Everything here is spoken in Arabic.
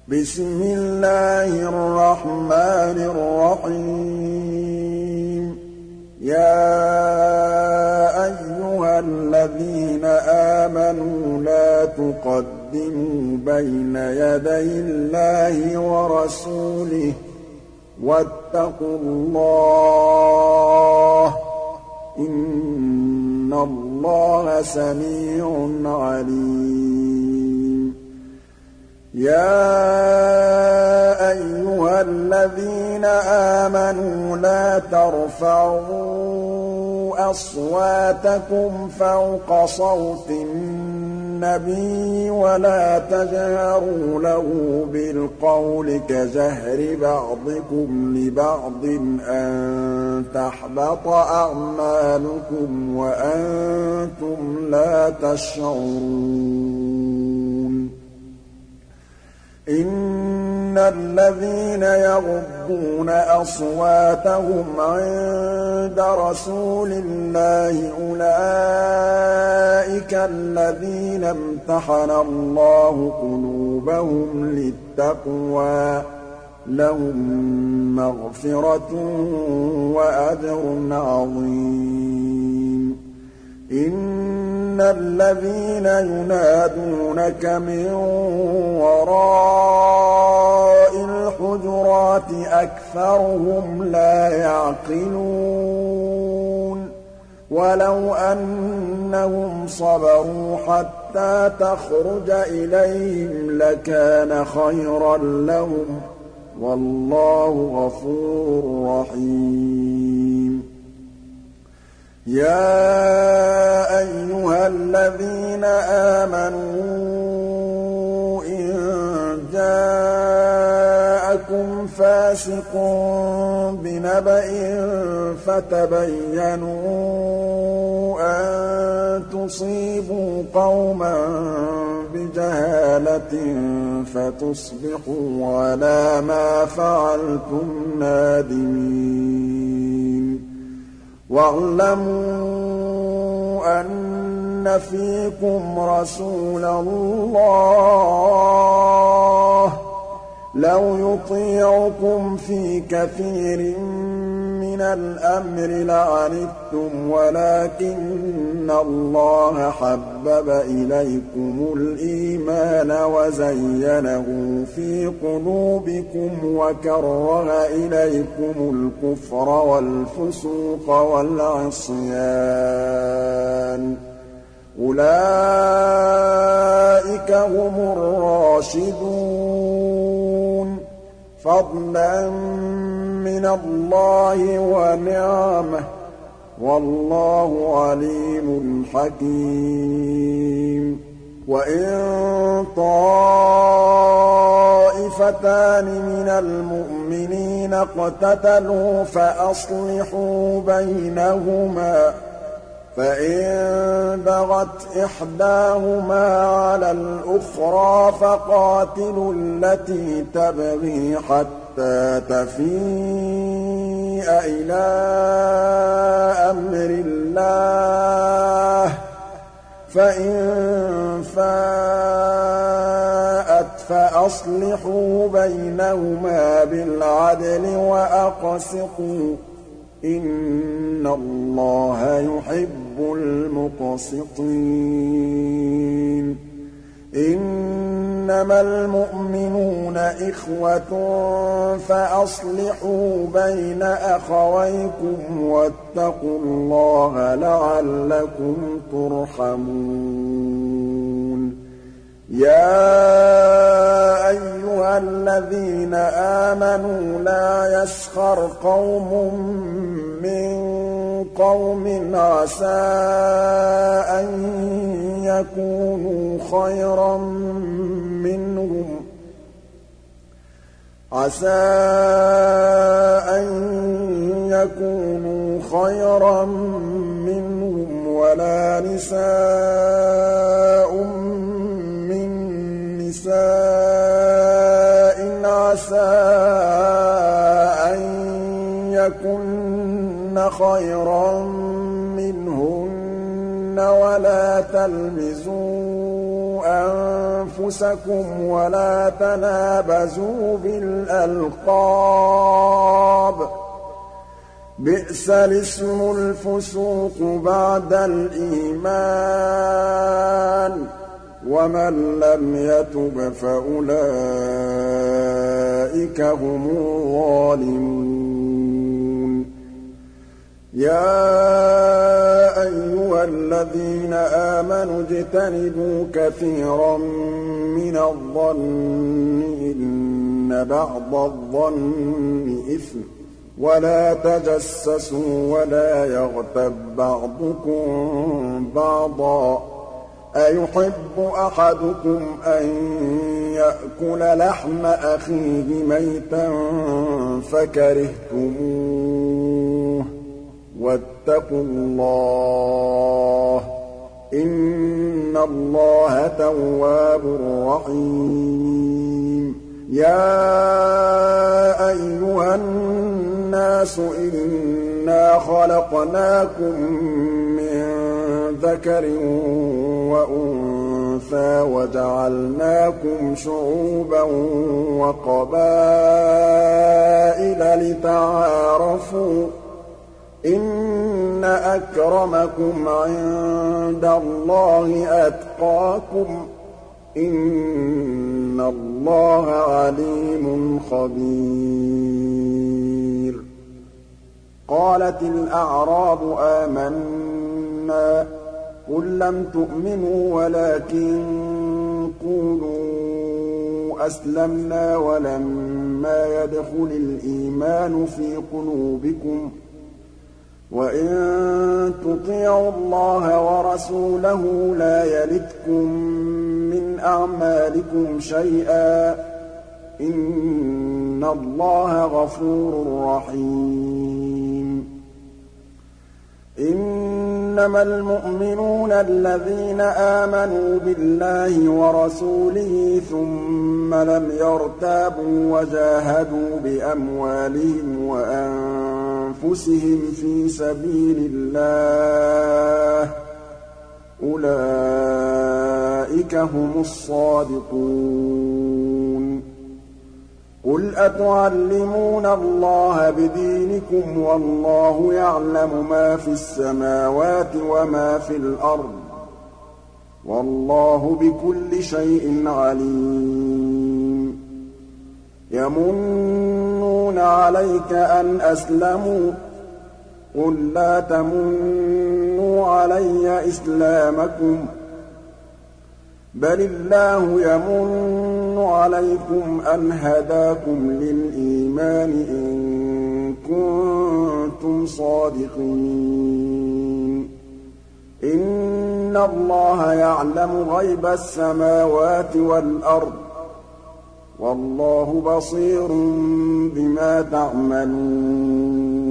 بسم الله الرحمن الرحيم يا أيها الذين آمنوا لا تقدموا بين يدي الله ورسوله واتقوا الله إن الله سميع عليم يا أيها الذين آمنوا لا ترفعوا أصواتكم فوق صوت النبي ولا تجهروا له بالقول كجهر بعضكم لبعض أن تحبط أعمالكم وأنتم لا تشعرون إن الذين يغضون أصواتهم عند رسول الله أولئك الذين امتحن الله قلوبهم للتقوى لهم مغفرة وأجر عظيم إن الذين ينادونك من وراء الحجرات أكثرهم لا يعقلون ولو أنهم صبروا حتى تخرج إليهم لكان خيرا لهم والله غفور رحيم يا أيها الذين آمنوا إن جاءكم فاسق بنبأ فتبينوا أن تصيبوا قوما بجهالة فتصبحوا على ما فعلتم نادمين واعلموا أن فيكم رسول الله لو يطيعكم في كثير من الأمر لعنتم ولكن الله حبب إليكم الإيمان وزينه في قلوبكم وكره إليكم الكفر والفسوق والعصيان أولئك هم الراشدون فضلا من الله ونعمه والله عليم حكيم وإن طائفتان من المؤمنين اقتتلوا فأصلحوا بينهما فإن بغت إحداهما على الأخرى فقاتلوا التي تبغي حتى تفيء إلى أمر الله فإن فاءت فأصلحوا بينهما بالعدل وأقسطوا إن الله يحب المقسطين إنما المؤمنون إخوة فأصلحوا بين أخويكم واتقوا الله لعلكم ترحمون يا أيها الذين آمنوا لا يسخر قوم من قوم عسى أن يكونوا خيرا منهم ولا نساء من نساء عسى أن يكن خيرا منهن ولا تلمزوا أنفسكم ولا تنابزوا بالألقاب بئس الاسم الفسوق بعد الإيمان ومن لم يتب فأولئك هم الظالمون يا أيها الذين آمنوا اجتنبوا كثيرا من الظن إن بعض الظن إثم ولا تجسسوا ولا يغتب بعضكم بعضا أيحب أحدكم أن يأكل لحم أخيه ميتا فكرهتموه واتقوا الله إن الله تواب رحيم يا أيها الناس إنا خلقناكم من ذكر وأنثى وجعلناكم شعوبا وقبائل لتعارفوا إن أكرمكم عند الله أتقاكم إن الله عليم خبير قالت الأعراب آمنا قل لم تؤمنوا ولكن قولوا أسلمنا ولما يدخل الإيمان في قلوبكم وإن تطيعوا الله ورسوله لا يلتكم من أعمالكم شيئا إن الله غفور رحيم إنما المؤمنون الذين آمنوا بالله ورسوله ثم لم يرتابوا وجاهدوا بأموالهم وأنفسهم في سبيل الله أولئك هم الصادقون قل أتعلمون الله بدينكم والله يعلم ما في السماوات وما في الأرض والله بكل شيء عليم يمنون عليك أن أسلموا قل لا تمنوا علي إسلامكم بل الله يمن عليكم أن هداكم للإيمان إن كنتم صادقين إن الله يعلم غيب السماوات والأرض والله بصير بما تعملون